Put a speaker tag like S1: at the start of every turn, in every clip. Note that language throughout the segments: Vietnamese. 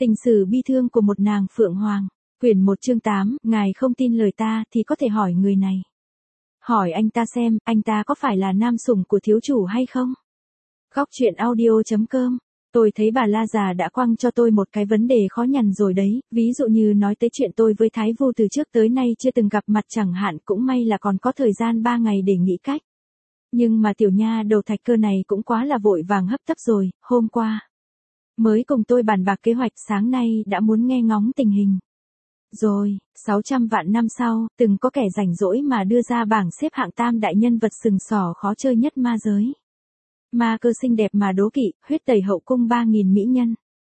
S1: Tình sử bi thương của một nàng phượng hoàng. Quyển 1 chương 8, ngài không tin lời ta thì có thể hỏi người này. Hỏi anh ta xem, anh ta có phải là nam sủng của thiếu chủ hay không? Góc truyện audio.com. Tôi thấy bà La già đã quăng cho tôi một cái vấn đề khó nhằn rồi đấy, ví dụ như nói tới chuyện tôi với Thái Vu từ trước tới nay chưa từng gặp mặt chẳng hạn, cũng may là còn có thời gian 3 ngày để nghĩ cách. Nhưng mà tiểu nha đầu Thạch Cơ này cũng quá là vội vàng hấp tấp rồi, hôm qua mới cùng tôi bàn bạc kế hoạch, sáng nay đã muốn nghe ngóng tình hình. Rồi, 600 vạn năm sau, từng có kẻ rảnh rỗi mà đưa ra bảng xếp hạng tam đại nhân vật sừng sỏ khó chơi nhất ma giới. Ma Cơ xinh đẹp mà đố kỵ, huyết tẩy hậu cung 3.000 mỹ nhân.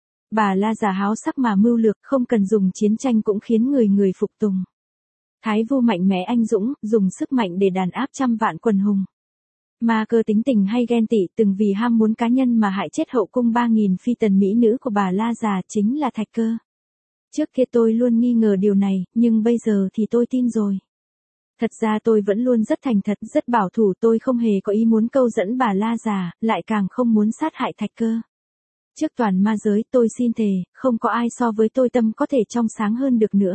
S1: Bà La già háo sắc mà mưu lược, không cần dùng chiến tranh cũng khiến người phục tùng. Thái Vu mạnh mẽ anh dũng, dùng sức mạnh để đàn áp trăm vạn quần hùng. Ma Cơ tính tình hay ghen tị, từng vì ham muốn cá nhân mà hại chết hậu cung 3.000 phi tần mỹ nữ của bà La già chính là Thạch Cơ. Trước kia tôi luôn nghi ngờ điều này, nhưng bây giờ thì tôi tin rồi. Thật ra tôi vẫn luôn rất thành thật, rất bảo thủ, tôi không hề có ý muốn câu dẫn bà La già, lại càng không muốn sát hại Thạch Cơ. Trước toàn ma giới, tôi xin thề, không có ai so với tôi tâm có thể trong sáng hơn được nữa.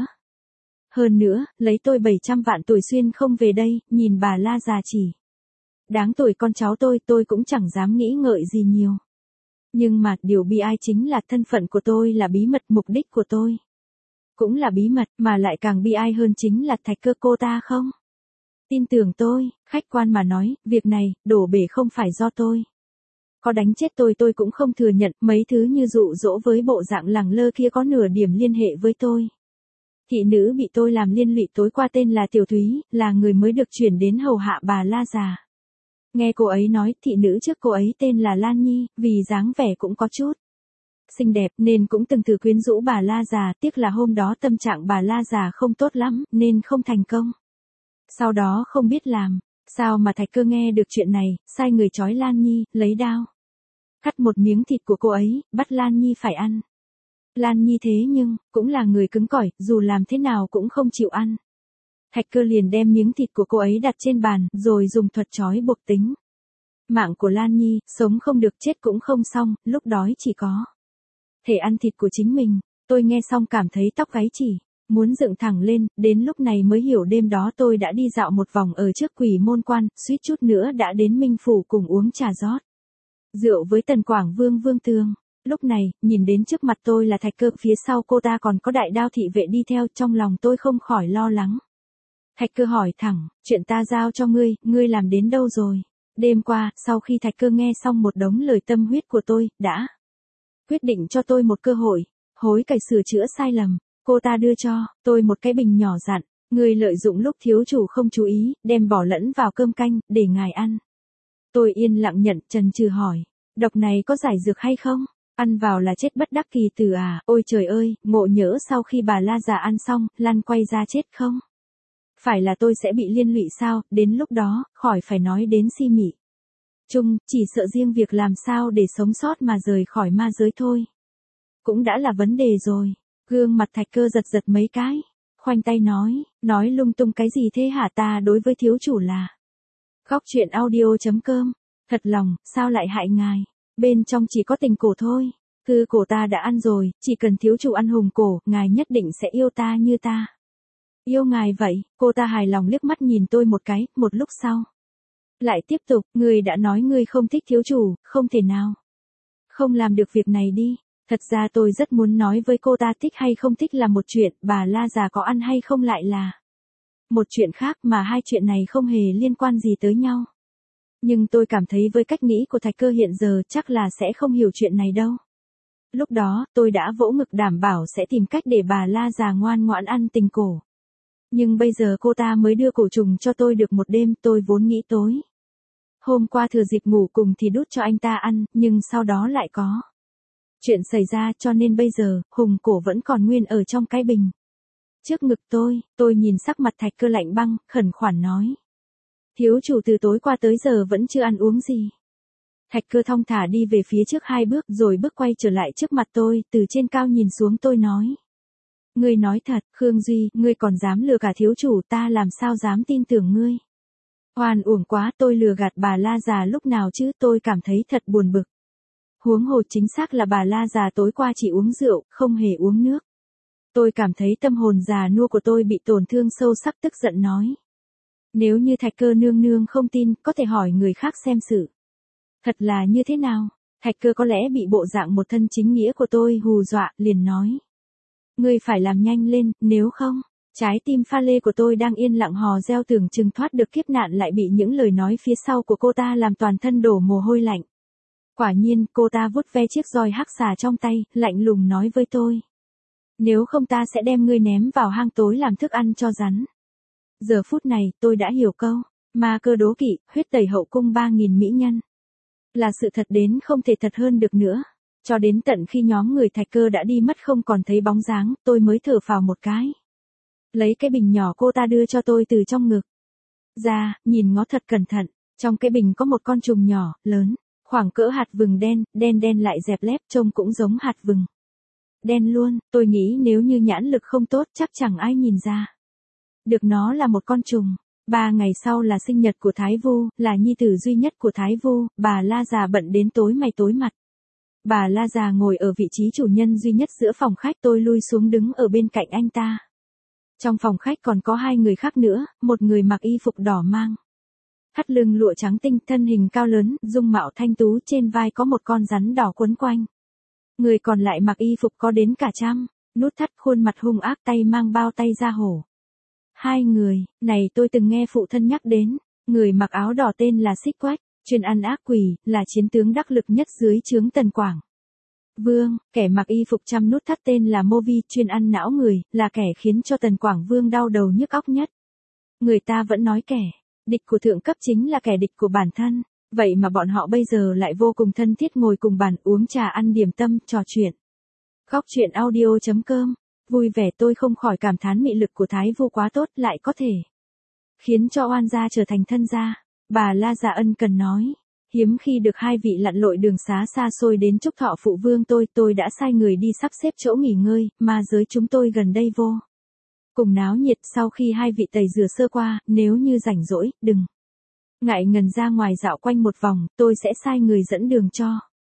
S1: Hơn nữa, lấy tôi 700 vạn tuổi xuyên không về đây, nhìn bà La già chỉ đáng tuổi con cháu tôi cũng chẳng dám nghĩ ngợi gì nhiều. Nhưng mà, điều bi ai chính là thân phận của tôi là bí mật, mục đích của tôi cũng là bí mật, mà lại càng bi ai hơn chính là Thạch Cơ cô ta không tin tưởng tôi. Khách quan mà nói, việc này, đổ bể không phải do tôi. Có đánh chết tôi cũng không thừa nhận, mấy thứ như dụ dỗ với bộ dạng lẳng lơ kia có nửa điểm liên hệ với tôi. Thị nữ bị tôi làm liên lụy tối qua tên là Tiểu Thúy, là người mới được chuyển đến hầu hạ bà La già. Nghe cô ấy nói, thị nữ trước cô ấy tên là Lan Nhi, vì dáng vẻ cũng có chút xinh đẹp nên cũng từng thử quyến rũ bà La già, tiếc là hôm đó tâm trạng bà La già không tốt lắm, nên không thành công. Sau đó không biết làm sao mà Thạch Cơ nghe được chuyện này, sai người trói Lan Nhi, lấy đao cắt một miếng thịt của cô ấy, bắt Lan Nhi phải ăn. Lan Nhi thế nhưng cũng là người cứng cỏi, dù làm thế nào cũng không chịu ăn. Thạch Cơ liền đem miếng thịt của cô ấy đặt trên bàn, rồi dùng thuật trói buộc tính mạng của Lan Nhi, sống không được chết cũng không xong, lúc đói chỉ có thể ăn thịt của chính mình. Tôi nghe xong cảm thấy tóc gáy chỉ muốn dựng thẳng lên, đến lúc này mới hiểu đêm đó tôi đã đi dạo một vòng ở trước Quỷ Môn Quan, suýt chút nữa đã đến Minh Phủ cùng uống trà rót rượu với Tần Quảng Vương Vương Tường. Lúc này, nhìn đến trước mặt tôi là Thạch Cơ, phía sau cô ta còn có đại đao thị vệ đi theo, trong lòng tôi không khỏi lo lắng. Thạch Cơ hỏi thẳng, chuyện ta giao cho ngươi làm đến đâu rồi? Đêm qua, sau khi Thạch Cơ nghe xong một đống lời tâm huyết của tôi, đã quyết định cho tôi một cơ hội, hối cải sửa chữa sai lầm. Cô ta đưa cho tôi một cái bình nhỏ dặn, ngươi lợi dụng lúc thiếu chủ không chú ý, đem bỏ lẫn vào cơm canh, để ngài ăn. Tôi yên lặng nhận, chần chừ hỏi, độc này có giải dược hay không? Ăn vào là chết bất đắc kỳ tử à? Ôi trời ơi, ngộ nhỡ sau khi bà La già ăn xong, lăn quay ra chết không? Phải là tôi sẽ bị liên lụy sao? Đến lúc đó, khỏi phải nói đến si mị chung, chỉ sợ riêng việc làm sao để sống sót mà rời khỏi ma giới thôi cũng đã là vấn đề rồi. Gương mặt Thạch Cơ giật mấy cái, khoanh tay nói lung tung cái gì thế hả? Ta đối với thiếu chủ là góc truyện audio.com, thật lòng, sao lại hại ngài? Bên trong chỉ có tình cổ thôi. Thư cổ ta đã ăn rồi, chỉ cần thiếu chủ ăn hùng cổ, ngài nhất định sẽ yêu ta như ta yêu ngài vậy. Cô ta hài lòng liếc mắt nhìn tôi một cái, một lúc sau lại tiếp tục, ngươi đã nói ngươi không thích thiếu chủ, không thể nào không làm được việc này đi. Thật ra tôi rất muốn nói với cô ta thích hay không thích là một chuyện, bà La già có ăn hay không lại là một chuyện khác, mà hai chuyện này không hề liên quan gì tới nhau. Nhưng tôi cảm thấy với cách nghĩ của Thạch Cơ hiện giờ chắc là sẽ không hiểu chuyện này đâu. Lúc đó, tôi đã vỗ ngực đảm bảo sẽ tìm cách để bà La già ngoan ngoãn ăn tình cổ. Nhưng bây giờ cô ta mới đưa cổ trùng cho tôi được một đêm, tôi vốn nghĩ tối hôm qua thừa dịp ngủ cùng thì đút cho anh ta ăn, nhưng sau đó lại có chuyện xảy ra, cho nên bây giờ, hùng cổ vẫn còn nguyên ở trong cái bình trước ngực tôi nhìn sắc mặt Thạch Cơ lạnh băng, khẩn khoản nói. Thiếu chủ từ tối qua tới giờ vẫn chưa ăn uống gì. Thạch Cơ thong thả đi về phía trước 2 bước rồi bước quay trở lại trước mặt tôi, từ trên cao nhìn xuống tôi nói. Ngươi nói thật, Khương Duy, ngươi còn dám lừa cả thiếu chủ, ta làm sao dám tin tưởng ngươi. Oan uổng quá, tôi lừa gạt bà La già lúc nào chứ? Tôi cảm thấy thật buồn bực. Huống hồ chính xác là bà La già tối qua chỉ uống rượu, không hề uống nước. Tôi cảm thấy tâm hồn già nua của tôi bị tổn thương sâu sắc, tức giận nói. Nếu như Thạch Cơ nương nương không tin, có thể hỏi người khác xem sự. Thật là như thế nào? Thạch Cơ có lẽ bị bộ dạng một thân chính nghĩa của tôi hù dọa, liền nói. Ngươi phải làm nhanh lên, nếu không, trái tim pha lê của tôi đang yên lặng hò reo tưởng chừng thoát được kiếp nạn lại bị những lời nói phía sau của cô ta làm toàn thân đổ mồ hôi lạnh. Quả nhiên, cô ta vuốt ve chiếc roi hắc xà trong tay, lạnh lùng nói với tôi. Nếu không ta sẽ đem ngươi ném vào hang tối làm thức ăn cho rắn. Giờ phút này, tôi đã hiểu câu, ma cơ đố kỵ, huyết tẩy hậu cung 3.000 mỹ nhân. Là sự thật đến không thể thật hơn được nữa. Cho đến tận khi nhóm người Thạch Cơ đã đi mất không còn thấy bóng dáng, tôi mới thở phào một cái. Lấy cái bình nhỏ cô ta đưa cho tôi từ trong ngực ra, nhìn ngó thật cẩn thận. Trong cái bình có một con trùng nhỏ, lớn, khoảng cỡ hạt vừng đen, đen lại dẹp lép, trông cũng giống hạt vừng. Đen luôn, tôi nghĩ nếu như nhãn lực không tốt chắc chẳng ai nhìn ra. Được, nó là một con trùng. 3 ngày sau là sinh nhật của Thái Vu, là nhi tử duy nhất của Thái Vu, bà La già bận đến tối mày tối mặt. Bà La già ngồi ở vị trí chủ nhân duy nhất giữa phòng khách, tôi lui xuống đứng ở bên cạnh anh ta. Trong phòng khách còn có 2 người khác nữa, một người mặc y phục đỏ mang thắt lưng lụa trắng tinh, thân hình cao lớn, dung mạo thanh tú, trên vai có một con rắn đỏ quấn quanh. Người còn lại mặc y phục có đến cả trăm nút thắt, khuôn mặt hung ác, tay mang bao tay da hổ. 2 người này tôi từng nghe phụ thân nhắc đến. Người mặc áo đỏ tên là Xích Quách, chuyên ăn ác quỷ, là chiến tướng đắc lực nhất dưới trướng Tần Quảng Vương. Kẻ mặc y phục trăm nút thắt tên là Mô Vi, chuyên ăn não người, là kẻ khiến cho Tần Quảng Vương đau đầu nhức óc nhất. Người ta vẫn nói kẻ địch của thượng cấp chính là kẻ địch của bản thân. Vậy mà bọn họ bây giờ lại vô cùng thân thiết, ngồi cùng bàn uống trà, ăn điểm tâm, trò chuyện. Góc chuyện audio.com. Vui vẻ, tôi không khỏi cảm thán mị lực của Thái Vu quá tốt, lại có thể khiến cho oan gia trở thành thân gia. Bà La già ân cần nói. Hiếm khi được 2 vị lặn lội đường xá xa xôi đến chúc thọ phụ vương tôi đã sai người đi sắp xếp chỗ nghỉ ngơi, ma giới chúng tôi gần đây vô cùng náo nhiệt. Sau khi 2 vị tẩy rửa sơ qua, nếu như rảnh rỗi, đừng ngại ngần ra ngoài dạo quanh một vòng, tôi sẽ sai người dẫn đường cho.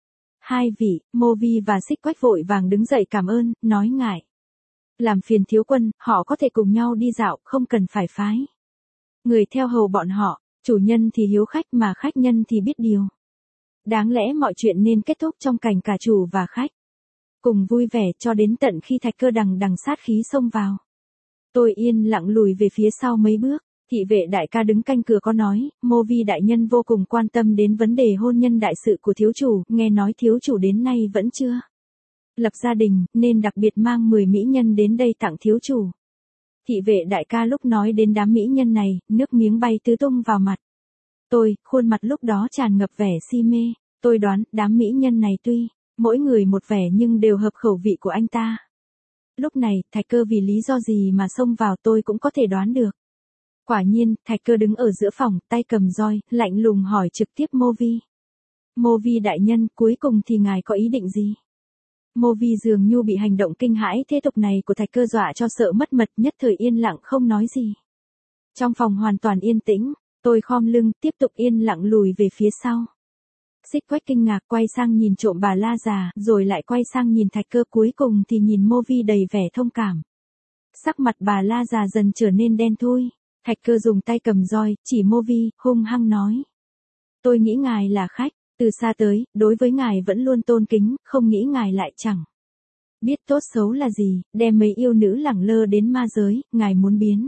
S1: 2 vị, Mô Vi và Xích Quách vội vàng đứng dậy cảm ơn, nói ngại làm phiền thiếu quân, họ có thể cùng nhau đi dạo, không cần phải phái người theo hầu bọn họ. Chủ nhân thì hiếu khách mà khách nhân thì biết điều. Đáng lẽ mọi chuyện nên kết thúc trong cảnh cả chủ và khách cùng vui vẻ, cho đến tận khi Thạch Cơ đằng sát khí xông vào. Tôi yên lặng lùi về phía sau mấy bước. Thị vệ đại ca đứng canh cửa có nói, Mô Vi đại nhân vô cùng quan tâm đến vấn đề hôn nhân đại sự của thiếu chủ, nghe nói thiếu chủ đến nay vẫn chưa lập gia đình, nên đặc biệt mang 10 mỹ nhân đến đây tặng thiếu chủ. Thị vệ đại ca lúc nói đến đám mỹ nhân này, nước miếng bay tứ tung vào mặt tôi, khuôn mặt lúc đó tràn ngập vẻ si mê. Tôi đoán, đám mỹ nhân này tuy mỗi người một vẻ nhưng đều hợp khẩu vị của anh ta. Lúc này, Thạch Cơ vì lý do gì mà xông vào tôi cũng có thể đoán được. Quả nhiên, Thạch Cơ đứng ở giữa phòng, tay cầm roi, lạnh lùng hỏi trực tiếp Mô Vi. Mô Vi đại nhân, cuối cùng thì ngài có ý định gì? Mô Vi dường như bị hành động kinh hãi thế tục này của Thạch Cơ dọa cho sợ mất mật, nhất thời yên lặng không nói gì. Trong phòng hoàn toàn yên tĩnh, tôi khom lưng, tiếp tục yên lặng lùi về phía sau. Xích Quách kinh ngạc quay sang nhìn trộm bà La già, rồi lại quay sang nhìn Thạch Cơ, cuối cùng thì nhìn Mô Vi đầy vẻ thông cảm. Sắc mặt bà La già dần trở nên đen thui. Thạch Cơ dùng tay cầm roi, chỉ Mô Vi, hung hăng nói. Tôi nghĩ ngài là khách, từ xa tới, đối với ngài vẫn luôn tôn kính, không nghĩ ngài lại chẳng biết tốt xấu là gì, đem mấy yêu nữ lẳng lơ đến ma giới, ngài muốn biến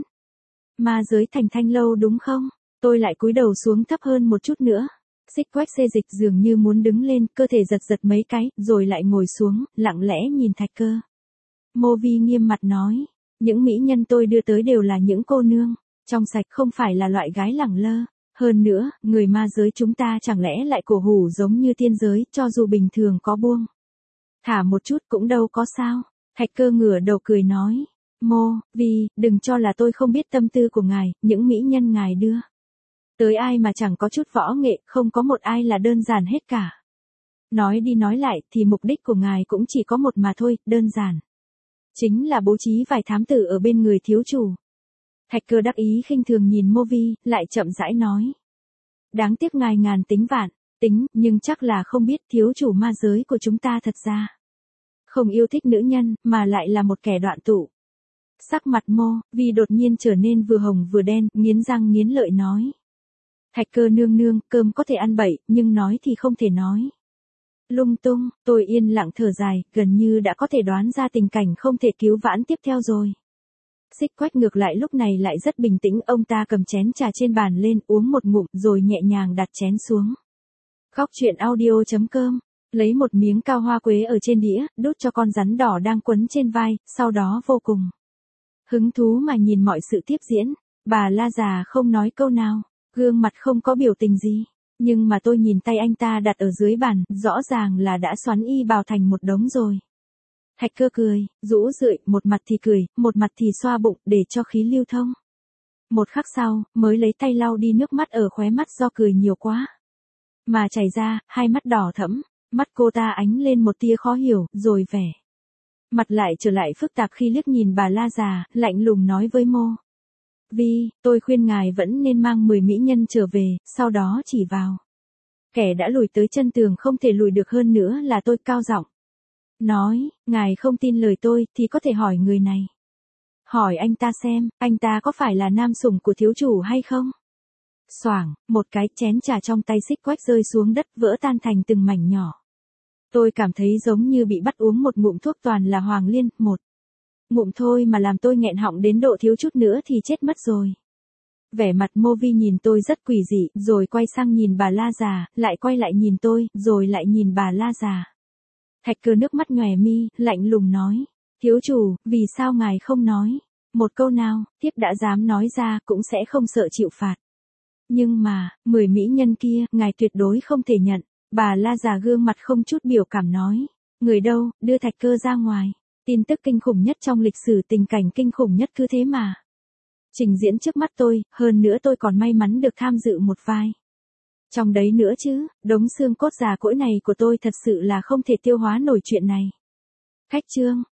S1: ma giới thành thanh lâu đúng không? Tôi lại cúi đầu xuống thấp hơn một chút nữa. Xích Quách xê dịch dường như muốn đứng lên, cơ thể giật giật mấy cái, rồi lại ngồi xuống, lặng lẽ nhìn Thạch Cơ. Mô Vi nghiêm mặt nói, những mỹ nhân tôi đưa tới đều là những cô nương trong sạch, không phải là loại gái lẳng lơ. Hơn nữa, người ma giới chúng ta chẳng lẽ lại cổ hủ giống như tiên giới, cho dù bình thường có buông thả một chút cũng đâu có sao. Thạch Cơ ngửa đầu cười nói, Mô Vi, đừng cho là tôi không biết tâm tư của ngài, những mỹ nhân ngài đưa tới ai mà chẳng có chút võ nghệ, không có một ai là đơn giản hết cả. Nói đi nói lại thì mục đích của ngài cũng chỉ có một mà thôi, đơn giản chính là bố trí vài thám tử ở bên người thiếu chủ. Thạch Cơ đắc ý khinh thường nhìn Mô Vi, lại chậm rãi nói. Đáng tiếc ngài ngàn tính vạn, Tính, nhưng chắc là không biết thiếu chủ ma giới của chúng ta thật ra không yêu thích nữ nhân, mà lại là một kẻ đoạn tụ. Sắc mặt Mô Vi đột nhiên trở nên vừa hồng vừa đen, nghiến răng nghiến lợi nói. Thạch Cơ nương nương, cơm có thể ăn bậy, nhưng nói thì không thể nói lung tung. Tôi yên lặng thở dài, gần như đã có thể đoán ra tình cảnh không thể cứu vãn tiếp theo rồi. Xích Quách ngược lại lúc này lại rất bình tĩnh, ông ta cầm chén trà trên bàn lên, uống một ngụm, rồi nhẹ nhàng đặt chén xuống. Góc truyện audio.com, lấy một miếng cao hoa quế ở trên đĩa, đút cho con rắn đỏ đang quấn trên vai, sau đó vô cùng hứng thú mà nhìn mọi sự tiếp diễn. Bà La già không nói câu nào, gương mặt không có biểu tình gì. Nhưng mà tôi nhìn tay anh ta đặt ở dưới bàn, rõ ràng là đã xoắn y bào thành một đống rồi. Thạch Cơ cười, rũ rượi, một mặt thì cười, một mặt thì xoa bụng, để cho khí lưu thông. Một khắc sau, mới lấy tay lau đi nước mắt ở khóe mắt do cười nhiều quá mà chảy ra, hai mắt đỏ thẫm, mắt cô ta ánh lên một tia khó hiểu, rồi vẻ mặt lại trở lại phức tạp khi liếc nhìn bà La già, lạnh lùng nói với Mô Vi, tôi khuyên ngài vẫn nên mang 10 mỹ nhân trở về, sau đó chỉ vào kẻ đã lùi tới chân tường không thể lùi được hơn nữa là tôi, cao giọng nói. Ngài không tin lời tôi thì có thể hỏi người này. Hỏi anh ta xem, anh ta có phải là nam sủng của thiếu chủ hay không? Xoảng, một cái chén trà trong tay Xích Quách rơi xuống đất, vỡ tan thành từng mảnh nhỏ. Tôi cảm thấy giống như bị bắt uống một ngụm thuốc toàn là Hoàng Liên, một ngụm thôi mà làm tôi nghẹn họng đến độ thiếu chút nữa thì chết mất rồi. Vẻ mặt Mô Vi nhìn tôi rất quỷ dị, rồi quay sang nhìn bà La già, lại quay lại nhìn tôi, rồi lại nhìn bà La già. Thạch Cơ nước mắt nhòe mi, lạnh lùng nói. Thiếu chủ, vì sao ngài không nói một câu nào, thiếp đã dám nói ra cũng sẽ không sợ chịu phạt. Nhưng mà, 10 mỹ nhân kia, ngài tuyệt đối không thể nhận. Bà La già gương mặt không chút biểu cảm nói. Người đâu, đưa Thạch Cơ ra ngoài. Tin tức kinh khủng nhất trong lịch sử, tình cảnh kinh khủng nhất cứ thế mà trình diễn trước mắt tôi, hơn nữa tôi còn may mắn được tham dự một vai trong đấy nữa chứ. Đống xương cốt già cỗi này của tôi thật sự là không thể tiêu hóa nổi chuyện này. Khách chương.